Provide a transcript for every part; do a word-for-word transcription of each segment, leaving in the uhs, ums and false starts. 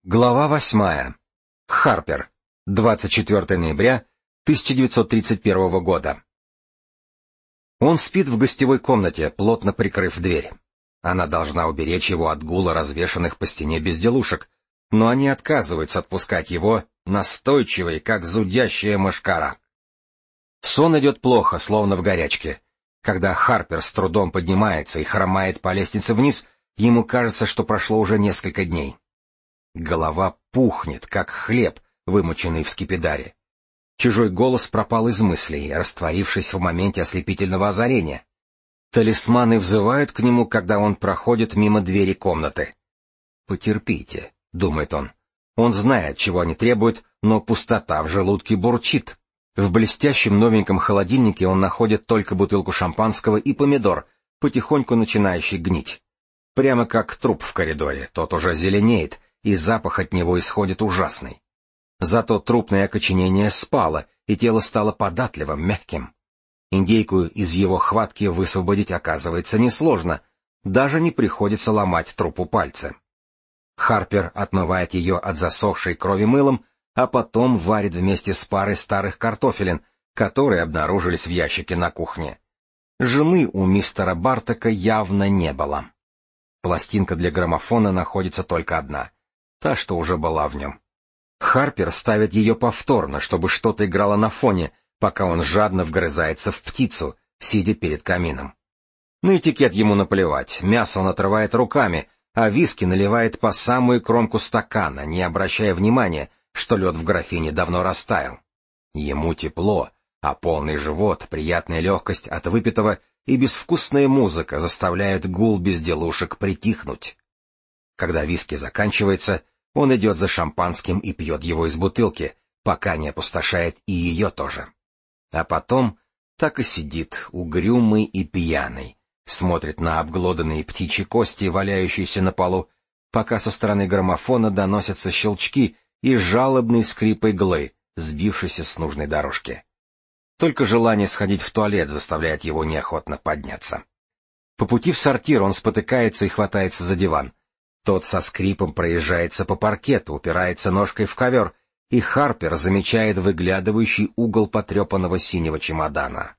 Глава восьмая. Харпер. двадцать четвёртого ноября тысяча девятьсот тридцать первого года. Он спит в гостевой комнате, плотно прикрыв дверь. Она должна уберечь его от гула развешанных по стене безделушек, но они отказываются отпускать его, настойчивые, как зудящая мошкара. Сон идет плохо, словно в горячке. Когда Харпер с трудом поднимается и хромает по лестнице вниз, ему кажется, что прошло уже несколько дней. Голова пухнет, как хлеб, вымоченный в скипидаре. Чужой голос пропал из мыслей, растворившись в моменте ослепительного озарения. Талисманы взывают к нему, когда он проходит мимо двери комнаты. «Потерпите», — думает он. Он знает, чего они требуют, но пустота в желудке бурчит. В блестящем новеньком холодильнике он находит только бутылку шампанского и помидор, потихоньку начинающий гнить. Прямо как труп в коридоре, тот уже зеленеет, и запах от него исходит ужасный. Зато трупное окоченение спало, и тело стало податливым, мягким. Индейку из его хватки высвободить оказывается несложно, даже не приходится ломать трупу пальцы. Харпер отмывает ее от засохшей крови мылом, а потом варит вместе с парой старых картофелин, которые обнаружились в ящике на кухне. Жены у мистера Бартака явно не было. Пластинка для граммофона находится только одна, та, что уже была в нем. Харпер ставит ее повторно, чтобы что-то играло на фоне, пока он жадно вгрызается в птицу, сидя перед камином. На этикет ему наплевать, мясо он отрывает руками, а виски наливает по самую кромку стакана, не обращая внимания, что лед в графине давно растаял. Ему тепло, а полный живот, приятная легкость от выпитого и безвкусная музыка заставляют гул безделушек притихнуть. Когда виски заканчивается, он идет за шампанским и пьет его из бутылки, пока не опустошает и ее тоже. А потом так и сидит, угрюмый и пьяный, смотрит на обглоданные птичьи кости, валяющиеся на полу, пока со стороны граммофона доносятся щелчки и жалобный скрип иглы, сбившейся с нужной дорожки. Только желание сходить в туалет заставляет его неохотно подняться. По пути в сортир он спотыкается и хватается за диван. Тот со скрипом проезжается по паркету, упирается ножкой в ковер, и Харпер замечает выглядывающий угол потрепанного синего чемодана.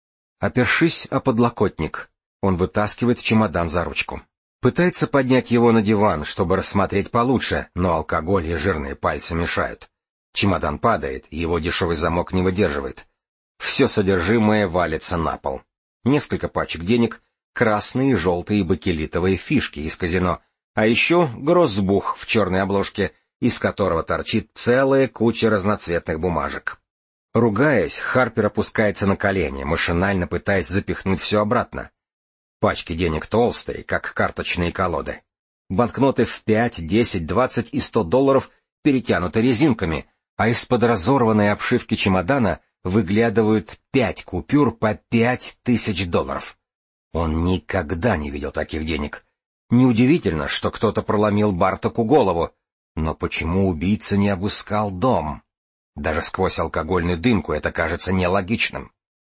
Опершись о подлокотник, он вытаскивает чемодан за ручку. Пытается поднять его на диван, чтобы рассмотреть получше, но алкоголь и жирные пальцы мешают. Чемодан падает, и его дешевый замок не выдерживает. Все содержимое валится на пол. Несколько пачек денег, красные и желтые бакелитовые фишки из казино, а еще гроссбух в черной обложке, из которого торчит целая куча разноцветных бумажек. Ругаясь, Харпер опускается на колени, машинально пытаясь запихнуть все обратно. Пачки денег толстые, как карточные колоды. Банкноты в пять, десять, двадцать и сто долларов перетянуты резинками, а из-под разорванной обшивки чемодана выглядывают пять купюр по пять тысяч долларов. Он никогда не видел таких денег. Неудивительно, что кто-то проломил Бартаку голову, но почему убийца не обыскал дом? Даже сквозь алкогольную дымку это кажется нелогичным.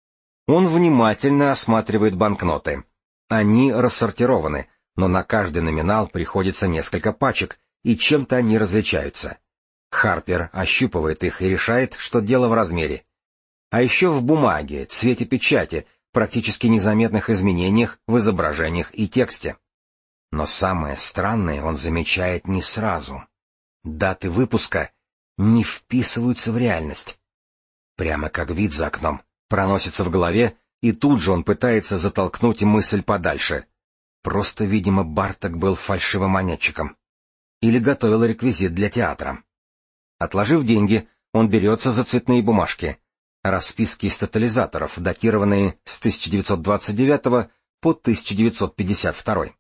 Он внимательно осматривает банкноты. Они рассортированы, но на каждый номинал приходится несколько пачек, и чем-то они различаются. Харпер ощупывает их и решает, что дело в размере. А еще в бумаге, цвете печати, практически незаметных изменениях в изображениях и тексте. Но самое странное он замечает не сразу. Даты выпуска не вписываются в реальность. Прямо как вид за окном, проносится в голове, и тут же он пытается затолкнуть мысль подальше. Просто, видимо, Бартак был фальшивомонетчиком. Или готовил реквизит для театра. Отложив деньги, он берется за цветные бумажки. Расписки из тотализаторов, датированные с тысяча девятьсот двадцать девятого по тысяча девятьсот пятьдесят второй.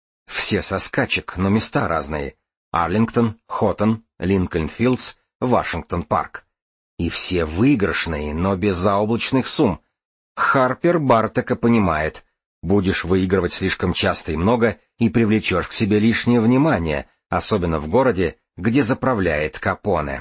Все со скачек, но места разные. Арлингтон, Хоттон, Линкольн-Филдс, Вашингтон-Парк. И все выигрышные, но без заоблачных сумм. Харпер Бартака понимает, будешь выигрывать слишком часто и много, и привлечешь к себе лишнее внимание, особенно в городе, где заправляет Капоне.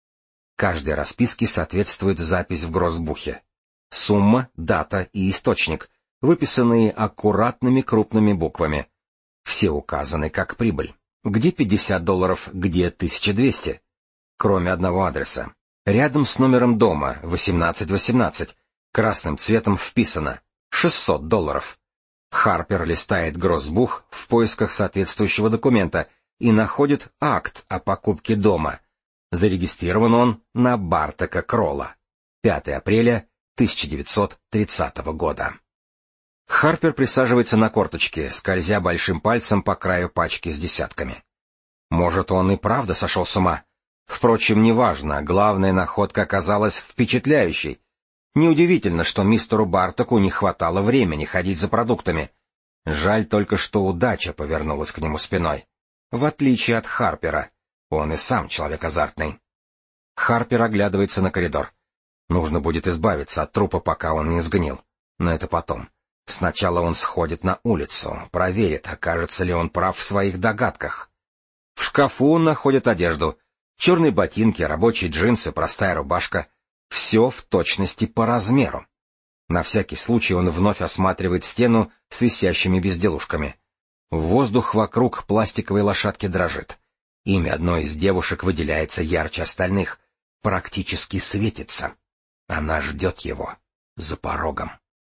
Каждой расписке соответствует запись в гроссбухе. Сумма, дата и источник, выписанные аккуратными крупными буквами. Все указаны как прибыль. Где пятьдесят долларов, где тысяча двести? Кроме одного адреса. Рядом с номером дома, восемнадцать восемнадцать, красным цветом вписано шестьсот долларов. Харпер листает гроссбух в поисках соответствующего документа и находит акт о покупке дома. Зарегистрирован он на Бартака Кролла. пятое апреля тысяча девятьсот тридцатого года. Харпер присаживается на корточки, скользя большим пальцем по краю пачки с десятками. Может, он и правда сошел с ума? Впрочем, неважно, главная находка оказалась впечатляющей. Неудивительно, что мистеру Бартаку не хватало времени ходить за продуктами. Жаль только, что удача повернулась к нему спиной. В отличие от Харпера, он и сам человек азартный. Харпер оглядывается на коридор. Нужно будет избавиться от трупа, пока он не сгнил. Но это потом. Сначала он сходит на улицу, проверит, окажется ли он прав в своих догадках. В шкафу он находит одежду. Черные ботинки, рабочие джинсы, простая рубашка. Все в точности по размеру. На всякий случай он вновь осматривает стену с висящими безделушками. Воздух вокруг пластиковой лошадки дрожит. Имя одной из девушек выделяется ярче остальных, практически светится. Она ждет его за порогом.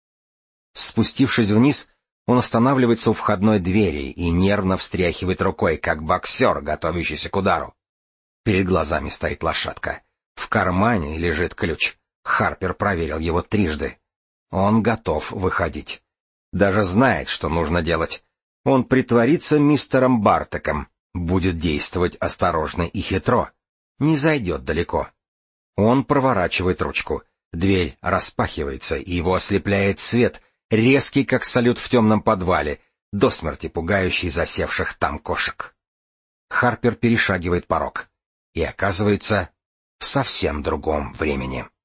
Спустившись вниз, он останавливается у входной двери и нервно встряхивает рукой, как боксер, готовящийся к удару. Перед глазами стоит лошадка. В кармане лежит ключ. Харпер проверил его трижды. Он готов выходить. Даже знает, что нужно делать. Он притворится мистером Бартаком, будет действовать осторожно и хитро. Не зайдет далеко. Он проворачивает ручку. Дверь распахивается, и его ослепляет свет, резкий, как салют в темном подвале, до смерти пугающий засевших там кошек. Харпер перешагивает порог и оказывается в совсем другом времени.